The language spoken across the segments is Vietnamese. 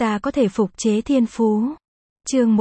ta có thể phục chế thiên phú. Chương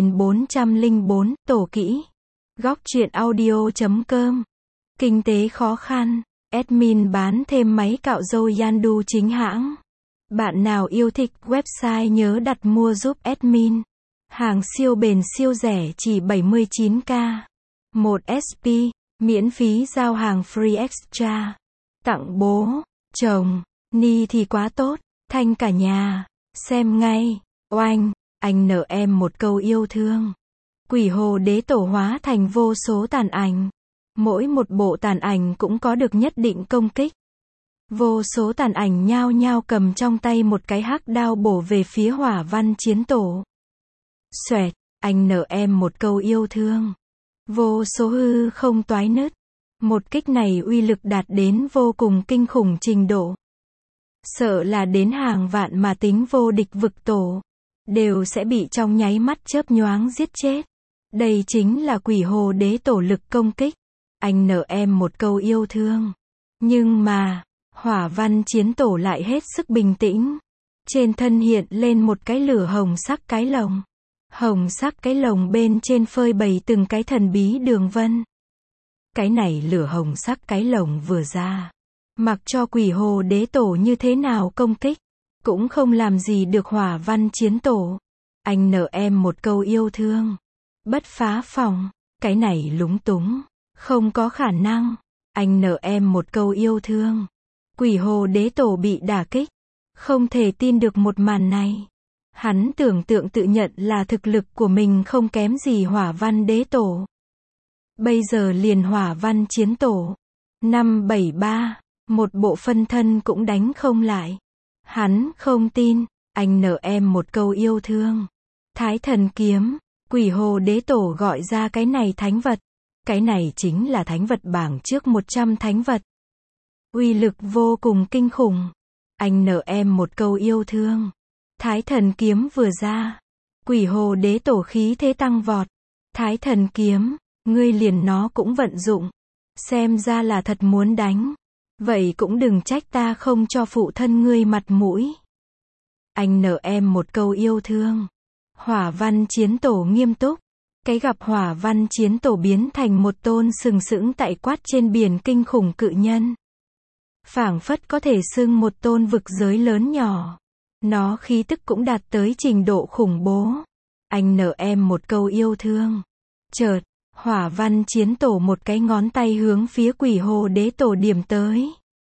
1404, Tổ kỹ. Góc truyện audio.com. Kinh tế khó khăn. Admin bán thêm máy cạo râu Yandu chính hãng. Bạn nào yêu thích website nhớ đặt mua giúp admin. Hàng siêu bền siêu rẻ chỉ 79k. 1 SP, miễn phí giao hàng free extra. Tặng bố, chồng, ni thì quá tốt, thanh cả nhà. Xem ngay, oanh, anh nợ em một câu yêu thương. Quỷ hồ đế tổ hóa thành vô số tàn ảnh. Mỗi một bộ tàn ảnh cũng có được nhất định công kích. Vô số tàn ảnh nhao nhao cầm trong tay một cái hắc đao bổ về phía Hỏa Văn Chiến Tổ. Xoẹt, anh nợ em một câu yêu thương. Vô số hư không toái nứt. Một kích này uy lực đạt đến vô cùng kinh khủng trình độ. Sợ là đến hàng vạn mà tính vô địch vực tổ, đều sẽ bị trong nháy mắt chớp nhoáng giết chết. Đây chính là quỷ hồ đế tổ lực công kích. Anh nợ em một câu yêu thương. Nhưng mà, Hỏa Văn Chiến Tổ lại hết sức bình tĩnh. Trên thân hiện lên một cái lửa hồng sắc cái lồng. Hồng sắc cái lồng bên trên phơi bày từng cái thần bí đường vân. Cái này lửa hồng sắc cái lồng vừa ra, mặc cho quỷ hồ đế tổ như thế nào công kích, cũng không làm gì được Hỏa Văn Chiến Tổ. Anh nợ em một câu yêu thương. Bất phá phòng, cái này lúng túng, không có khả năng. Anh nợ em một câu yêu thương. Quỷ hồ đế tổ bị đả kích, không thể tin được một màn này. Hắn tưởng tượng tự nhận là thực lực của mình không kém gì Hỏa Văn đế tổ. Bây giờ liền Hỏa Văn Chiến Tổ 573, một bộ phân thân cũng đánh không lại. Hắn không tin. Anh nợ em một câu yêu thương. Thái Thần Kiếm. Quỷ hồ đế tổ gọi ra cái này thánh vật. Cái này chính là thánh vật bảng trước 100 thánh vật. Uy lực vô cùng kinh khủng. Anh nợ em một câu yêu thương. Thái Thần Kiếm vừa ra, quỷ hồ đế tổ khí thế tăng vọt. Thái Thần Kiếm, ngươi liền nó cũng vận dụng. Xem ra là thật muốn đánh. Vậy cũng đừng trách ta không cho phụ thân ngươi mặt mũi. Anh nợ em một câu yêu thương. Hỏa Văn Chiến Tổ nghiêm túc. Cái gặp Hỏa Văn Chiến Tổ biến thành một tôn sừng sững tại quát trên biển kinh khủng cự nhân. Phảng phất có thể xưng một tôn vực giới lớn nhỏ. Nó khí tức cũng đạt tới trình độ khủng bố. Anh nợ em một câu yêu thương. Chợt, Hỏa Văn Chiến Tổ một cái ngón tay hướng phía quỷ hồ đế tổ điểm tới.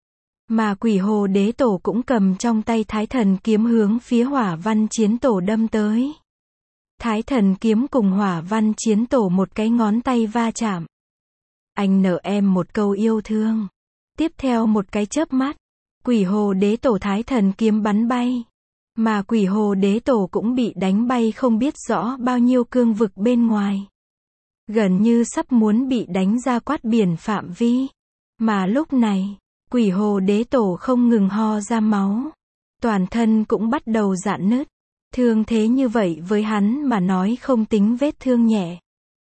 Mà quỷ hồ đế tổ cũng cầm trong tay Thái Thần Kiếm hướng phía Hỏa Văn Chiến Tổ đâm tới. Thái Thần Kiếm cùng Hỏa Văn Chiến Tổ một cái ngón tay va chạm. Anh nợ em một câu yêu thương. Tiếp theo một cái chớp mắt, quỷ hồ đế tổ Thái Thần Kiếm bắn bay. Mà quỷ hồ đế tổ cũng bị đánh bay không biết rõ bao nhiêu cương vực bên ngoài. Gần như sắp muốn bị đánh ra quát biển phạm vi. Mà lúc này, quỷ hồ đế tổ không ngừng ho ra máu. Toàn thân cũng bắt đầu rạn nứt. Thương thế như vậy với hắn mà nói không tính vết thương nhẹ,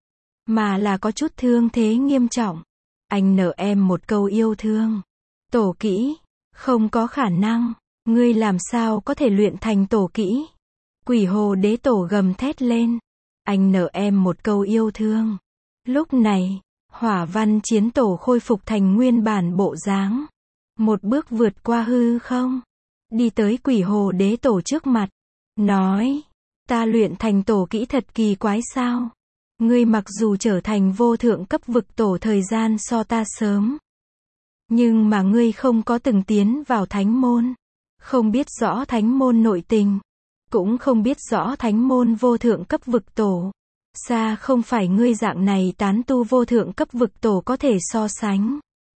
mà là có chút thương thế nghiêm trọng. Anh nợ em một câu yêu thương. Tổ kỹ, không có khả năng. Ngươi làm sao có thể luyện thành tổ kỹ? Quỷ hồ đế tổ gầm thét lên. Anh nợ em một câu yêu thương. Lúc này, Hỏa Văn Chiến Tổ khôi phục thành nguyên bản bộ dáng. Một bước vượt qua hư không. Đi tới quỷ hồ đế tổ trước mặt. Nói, ta luyện thành tổ kỹ thật kỳ quái sao? Ngươi mặc dù trở thành vô thượng cấp vực tổ thời gian so ta sớm. Nhưng mà ngươi không có từng tiến vào thánh môn. Không biết rõ thánh môn nội tình. Cũng không biết rõ thánh môn vô thượng cấp vực tổ. Xa không phải ngươi dạng này tán tu vô thượng cấp vực tổ có thể so sánh.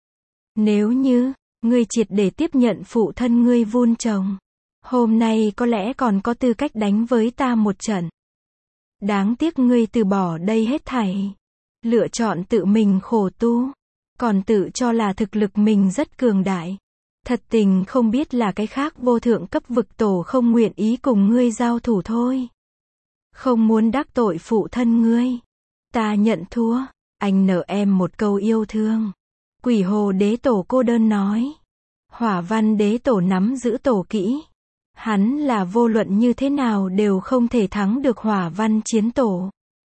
Nếu như, ngươi triệt để tiếp nhận phụ thân ngươi vun trồng. Hôm nay có lẽ còn có tư cách đánh với ta một trận. Đáng tiếc ngươi từ bỏ đây hết thảy. Lựa chọn tự mình khổ tu. Còn tự cho là thực lực mình rất cường đại. Thật tình không biết là cái khác vô thượng cấp vực tổ không nguyện ý cùng ngươi giao thủ thôi. Không muốn đắc tội phụ thân ngươi. Ta nhận thua. Anh nợ em một câu yêu thương. Quỷ hồ đế tổ cô đơn nói. Hỏa Văn đế tổ nắm giữ tổ kỹ. Hắn là vô luận như thế nào đều không thể thắng được Hỏa Văn Chiến Tổ.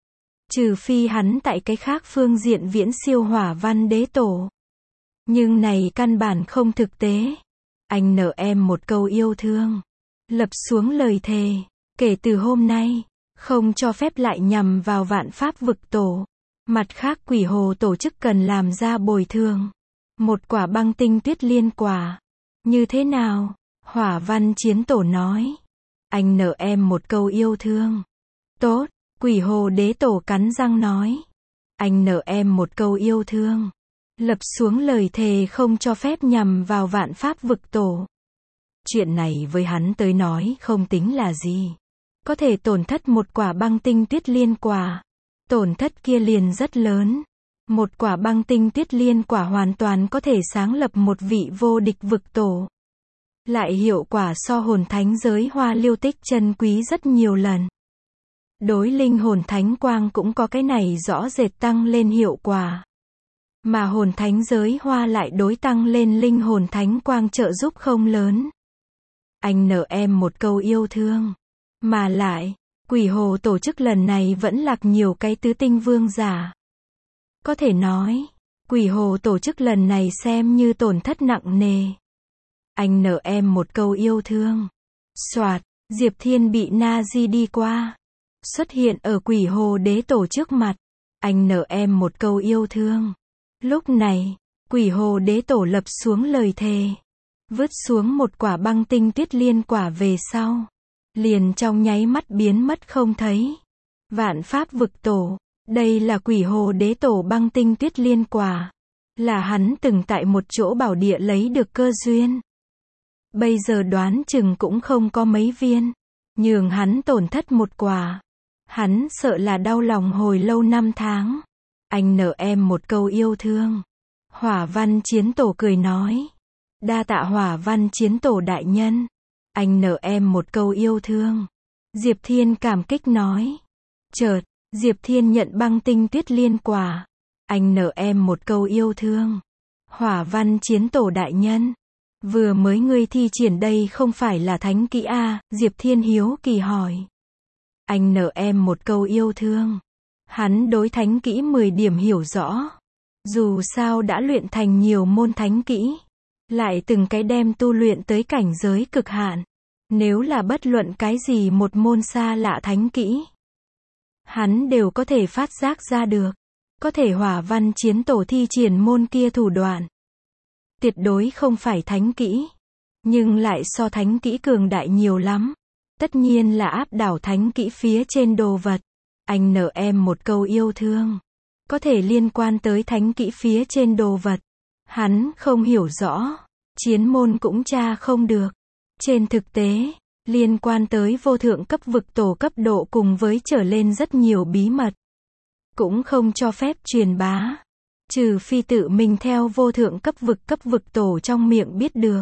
Trừ phi hắn tại cái khác phương diện viễn siêu Hỏa Văn Đế Tổ. Nhưng này căn bản không thực tế. Anh nợ em một câu yêu thương. Lập xuống lời thề. Kể từ hôm nay, không cho phép lại nhằm vào Vạn Pháp Vực Tổ. Mặt khác Quỷ Hồ tổ chức cần làm ra bồi thường. Một quả băng tinh tuyết liên quả. Như thế nào? Hỏa Văn Chiến Tổ nói. Anh nợ em một câu yêu thương. Tốt, Quỷ Hồ Đế Tổ cắn răng nói. Anh nợ em một câu yêu thương. Lập xuống lời thề không cho phép nhằm vào Vạn Pháp Vực Tổ. Chuyện này với hắn tới nói không tính là gì. Có thể tổn thất một quả băng tinh tuyết liên quả. Tổn thất kia liền rất lớn. Một quả băng tinh tuyết liên quả hoàn toàn có thể sáng lập một vị vô địch vực tổ. Lại hiệu quả so hồn thánh giới hoa liêu tích chân quý rất nhiều lần. Đối linh hồn thánh quang cũng có cái này rõ rệt tăng lên hiệu quả. Mà hồn thánh giới hoa lại đối tăng lên linh hồn thánh quang trợ giúp không lớn. Anh nợ em một câu yêu thương. Mà lại, Quỷ Hồ tổ chức lần này vẫn lạc nhiều cái tứ tinh vương giả. Có thể nói, Quỷ Hồ tổ chức lần này xem như tổn thất nặng nề. Anh nợ em một câu yêu thương. Soạt, Diệp Thiên bị Nazi đi qua. Xuất hiện ở Quỷ Hồ Đế Tổ trước mặt. Anh nợ em một câu yêu thương. Lúc này, Quỷ Hồ Đế Tổ lập xuống lời thề. Vứt xuống một quả băng tinh tuyết liên quả về sau. Liền trong nháy mắt biến mất không thấy. Vạn Pháp Vực Tổ. Đây là Quỷ Hồ Đế Tổ băng tinh tuyết liên quả. Là hắn từng tại một chỗ bảo địa lấy được cơ duyên. Bây giờ đoán chừng cũng không có mấy viên. Nhường hắn tổn thất một quả. Hắn sợ là đau lòng hồi lâu năm tháng. Anh nợ em một câu yêu thương. Hỏa Văn Chiến Tổ cười nói. Đa tạ Hỏa Văn Chiến Tổ đại nhân. Anh nợ em một câu yêu thương. Diệp Thiên cảm kích nói. Chợt, Diệp Thiên nhận băng tinh tuyết liên quả. Anh nợ em một câu yêu thương. Hỏa Văn Chiến Tổ đại nhân. Vừa mới ngươi thi triển đây không phải là thánh kỹ a? Diệp Thiên hiếu kỳ hỏi. Anh nợ em một câu yêu thương. Hắn đối thánh kỹ 10 điểm hiểu rõ. Dù sao đã luyện thành nhiều môn thánh kỹ. Lại từng cái đem tu luyện tới cảnh giới cực hạn. Nếu là bất luận cái gì một môn xa lạ thánh kỹ. Hắn đều có thể phát giác ra được. Có thể Hỏa Văn Chiến Tổ thi triển môn kia thủ đoạn. Tuyệt đối không phải thánh kỹ. Nhưng lại so thánh kỹ cường đại nhiều lắm. Tất nhiên là áp đảo thánh kỹ phía trên đồ vật. Anh nợ em một câu yêu thương. Có thể liên quan tới thánh kỹ phía trên đồ vật. Hắn không hiểu rõ. Chiến môn cũng tra không được. Trên thực tế, liên quan tới vô thượng cấp vực tổ cấp độ cùng với trở lên rất nhiều bí mật. Cũng không cho phép truyền bá. Trừ phi tự mình theo vô thượng cấp vực tổ trong miệng biết được.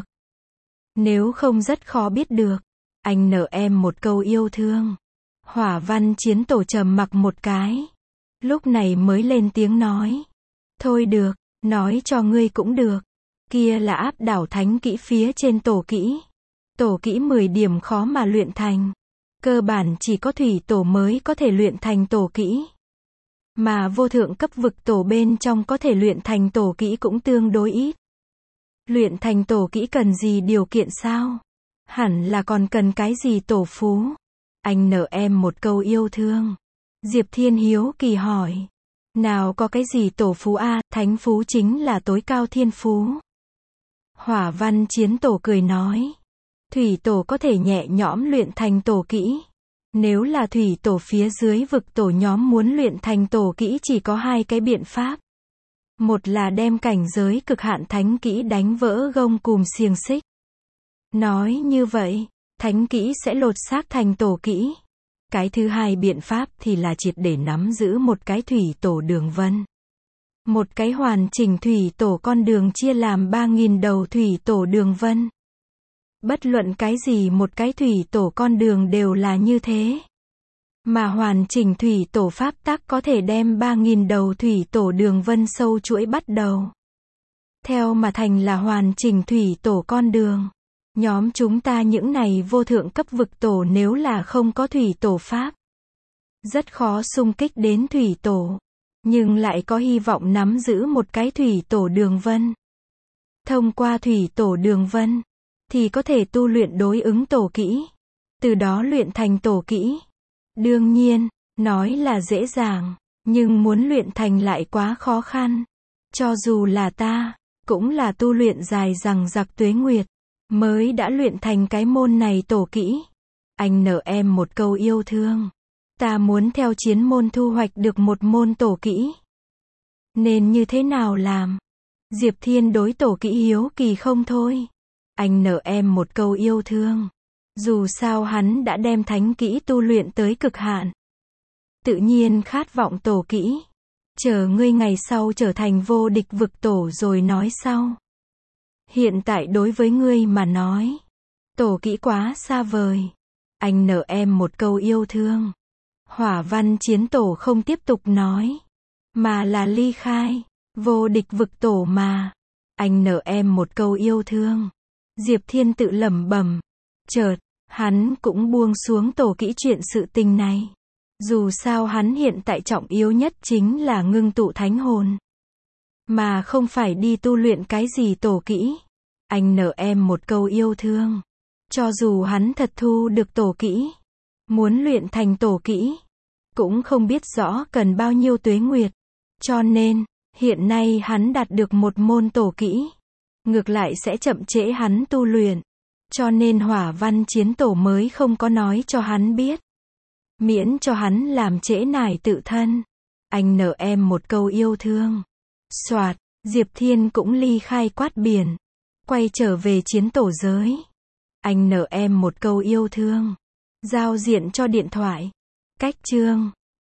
Nếu không rất khó biết được. Anh nợ em một câu yêu thương. Hỏa Văn Chiến Tổ trầm mặc một cái. Lúc này mới lên tiếng nói. Thôi được, nói cho ngươi cũng được. Kia là áp đảo thánh kỹ phía trên tổ kỹ. Tổ kỹ 10 điểm khó mà luyện thành. Cơ bản chỉ có thủy tổ mới có thể luyện thành tổ kỹ. Mà vô thượng cấp vực tổ bên trong có thể luyện thành tổ kỹ cũng tương đối ít. Luyện thành tổ kỹ cần gì điều kiện sao? Hẳn là còn cần cái gì tổ phú? Anh nợ em một câu yêu thương. Diệp Thiên hiếu kỳ hỏi. Nào có cái gì tổ phú a? Thánh phú chính là tối cao thiên phú. Hỏa Văn Chiến Tổ cười nói. Thủy tổ có thể nhẹ nhõm luyện thành tổ kỹ. Nếu là thủy tổ phía dưới vực tổ nhóm muốn luyện thành tổ kỹ chỉ có hai cái biện pháp. Một là đem cảnh giới cực hạn thánh kỹ đánh vỡ gông cùm xiềng xích. Nói như vậy, thánh kỹ sẽ lột xác thành tổ kỹ. Cái thứ hai biện pháp thì là triệt để nắm giữ một cái thủy tổ đường vân. Một cái hoàn chỉnh thủy tổ con đường chia làm 3.000 đầu thủy tổ đường vân. Bất luận cái gì một cái thủy tổ con đường đều là như thế. Mà hoàn chỉnh thủy tổ pháp tắc có thể đem 3.000 đầu thủy tổ đường vân sâu chuỗi bắt đầu. Theo mà thành là hoàn chỉnh thủy tổ con đường. Nhóm chúng ta những này vô thượng cấp vực tổ nếu là không có thủy tổ pháp, rất khó xung kích đến thủy tổ, nhưng lại có hy vọng nắm giữ một cái thủy tổ đường vân. Thông qua thủy tổ đường vân, thì có thể tu luyện đối ứng tổ kỹ, từ đó luyện thành tổ kỹ. Đương nhiên, nói là dễ dàng, nhưng muốn luyện thành lại quá khó khăn. Cho dù là ta, cũng là tu luyện dài dằng dặc tuế nguyệt, mới đã luyện thành cái môn này tổ kỹ. Anh nợ em một câu yêu thương. Ta muốn theo chiến môn thu hoạch được một môn tổ kỹ. Nên như thế nào làm? Diệp Thiên đối tổ kỹ hiếu kỳ không thôi. Anh nợ em một câu yêu thương. Dù sao hắn đã đem thánh kỹ tu luyện tới cực hạn, tự nhiên khát vọng tổ kỹ. Chờ ngươi ngày sau trở thành vô địch vực tổ rồi nói sau. Hiện tại đối với ngươi mà nói, tổ kỹ quá xa vời. Anh nợ em một câu yêu thương. Hỏa Văn Chiến Tổ không tiếp tục nói, mà là ly khai. Vô địch vực tổ mà. Anh nợ em một câu yêu thương. Diệp Thiên tự lẩm bẩm. Chợt, hắn cũng buông xuống tổ kỹ chuyện sự tình này. Dù sao hắn hiện tại trọng yếu nhất chính là ngưng tụ thánh hồn, mà không phải đi tu luyện cái gì tổ kỹ. Anh nợ em một câu yêu thương. Cho dù hắn thật thu được tổ kỹ, muốn luyện thành tổ kỹ, cũng không biết rõ cần bao nhiêu tuế nguyệt. Cho nên, hiện nay hắn đạt được một môn tổ kỹ, ngược lại sẽ chậm trễ hắn tu luyện. Cho nên Hỏa Văn Chiến Tổ mới không có nói cho hắn biết, miễn cho hắn làm trễ nải tự thân. Anh nợ em một câu yêu thương. Soạt, Diệp Thiên cũng ly khai quát biển, quay trở về chiến tổ giới. Anh nợ em một câu yêu thương. Giao diện cho điện thoại. Cách chương